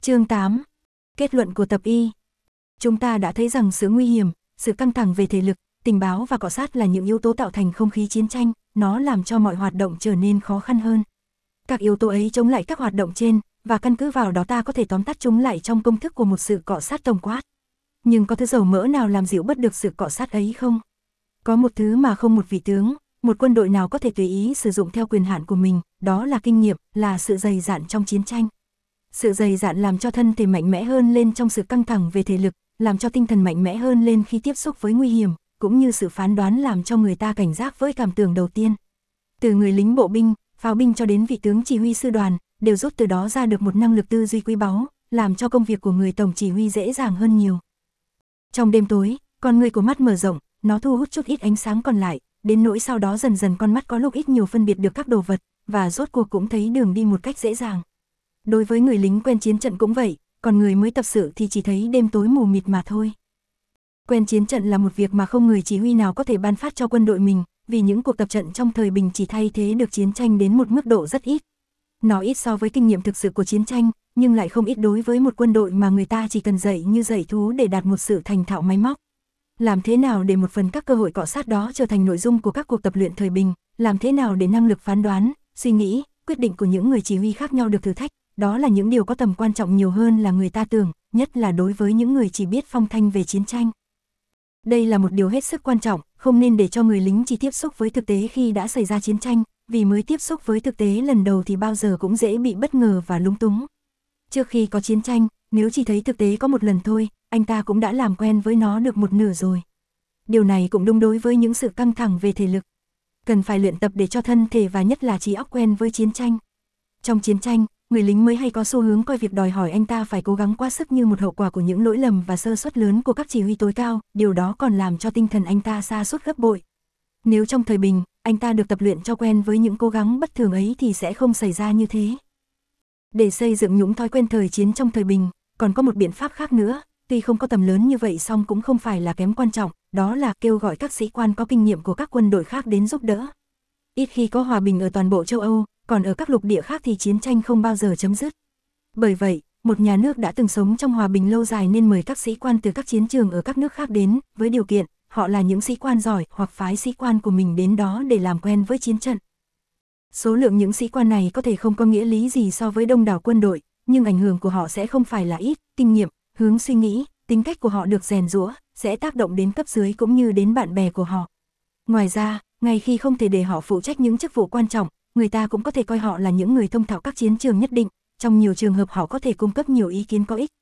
Chương 8. Kết luận của tập y. Chúng ta đã thấy rằng sự nguy hiểm, sự căng thẳng về thể lực, tình báo và cọ sát là những yếu tố tạo thành không khí chiến tranh, nó làm cho mọi hoạt động trở nên khó khăn hơn. Các yếu tố ấy chống lại các hoạt động trên, và căn cứ vào đó ta có thể tóm tắt chúng lại trong công thức của một sự cọ sát tổng quát. Nhưng có thứ dầu mỡ nào làm dịu bớt được sự cọ sát ấy không? Có một thứ mà không một vị tướng, một quân đội nào có thể tùy ý sử dụng theo quyền hạn của mình, đó là kinh nghiệm, là sự dày dạn trong chiến tranh. Sự dày dạn làm cho thân thể mạnh mẽ hơn lên trong sự căng thẳng về thể lực, làm cho tinh thần mạnh mẽ hơn lên khi tiếp xúc với nguy hiểm, cũng như sự phán đoán làm cho người ta cảnh giác với cảm tưởng đầu tiên. Từ người lính bộ binh, pháo binh cho đến vị tướng chỉ huy sư đoàn, đều rút từ đó ra được một năng lực tư duy quý báu, làm cho công việc của người tổng chỉ huy dễ dàng hơn nhiều. Trong đêm tối, con người của mắt mở rộng, nó thu hút chút ít ánh sáng còn lại, đến nỗi sau đó dần dần con mắt có lúc ít nhiều phân biệt được các đồ vật, và rốt cuộc cũng thấy đường đi một cách dễ dàng. Đối với người lính quen chiến trận cũng vậy, còn người mới tập sự thì chỉ thấy đêm tối mù mịt mà thôi. Quen chiến trận là một việc mà không người chỉ huy nào có thể ban phát cho quân đội mình, vì những cuộc tập trận trong thời bình chỉ thay thế được chiến tranh đến một mức độ rất ít. Nó ít so với kinh nghiệm thực sự của chiến tranh, nhưng lại không ít đối với một quân đội mà người ta chỉ cần dạy như dạy thú để đạt một sự thành thạo máy móc. Làm thế nào để một phần các cơ hội cọ sát đó trở thành nội dung của các cuộc tập luyện thời bình, làm thế nào để năng lực phán đoán, suy nghĩ, quyết định của những người chỉ huy khác nhau được thử thách, đó là những điều có tầm quan trọng nhiều hơn là người ta tưởng, nhất là đối với những người chỉ biết phong thanh về chiến tranh. Đây là một điều hết sức quan trọng, không nên để cho người lính chỉ tiếp xúc với thực tế khi đã xảy ra chiến tranh, vì mới tiếp xúc với thực tế lần đầu thì bao giờ cũng dễ bị bất ngờ và lúng túng. Trước khi có chiến tranh, nếu chỉ thấy thực tế có một lần thôi, anh ta cũng đã làm quen với nó được một nửa rồi. Điều này cũng đúng đối với những sự căng thẳng về thể lực. Cần phải luyện tập để cho thân thể và nhất là trí óc quen với chiến tranh. Trong chiến tranh, người lính mới hay có xu hướng coi việc đòi hỏi anh ta phải cố gắng quá sức như một hậu quả của những lỗi lầm và sơ suất lớn của các chỉ huy tối cao, điều đó còn làm cho tinh thần anh ta sa sút gấp bội. Nếu trong thời bình, anh ta được tập luyện cho quen với những cố gắng bất thường ấy thì sẽ không xảy ra như thế. Để xây dựng những thói quen thời chiến trong thời bình, còn có một biện pháp khác nữa, tuy không có tầm lớn như vậy song cũng không phải là kém quan trọng, đó là kêu gọi các sĩ quan có kinh nghiệm của các quân đội khác đến giúp đỡ. Ít khi có hòa bình ở toàn bộ châu Âu, còn ở các lục địa khác thì chiến tranh không bao giờ chấm dứt. Bởi vậy, một nhà nước đã từng sống trong hòa bình lâu dài nên mời các sĩ quan từ các chiến trường ở các nước khác đến, với điều kiện, họ là những sĩ quan giỏi hoặc phái sĩ quan của mình đến đó để làm quen với chiến trận. Số lượng những sĩ quan này có thể không có nghĩa lý gì so với đông đảo quân đội, nhưng ảnh hưởng của họ sẽ không phải là ít, kinh nghiệm, hướng suy nghĩ, tính cách của họ được rèn giũa, sẽ tác động đến cấp dưới cũng như đến bạn bè của họ. Ngoài ra, ngay khi không thể để họ phụ trách những chức vụ quan trọng, người ta cũng có thể coi họ là những người thông thạo các chiến trường nhất định, trong nhiều trường hợp họ có thể cung cấp nhiều ý kiến có ích,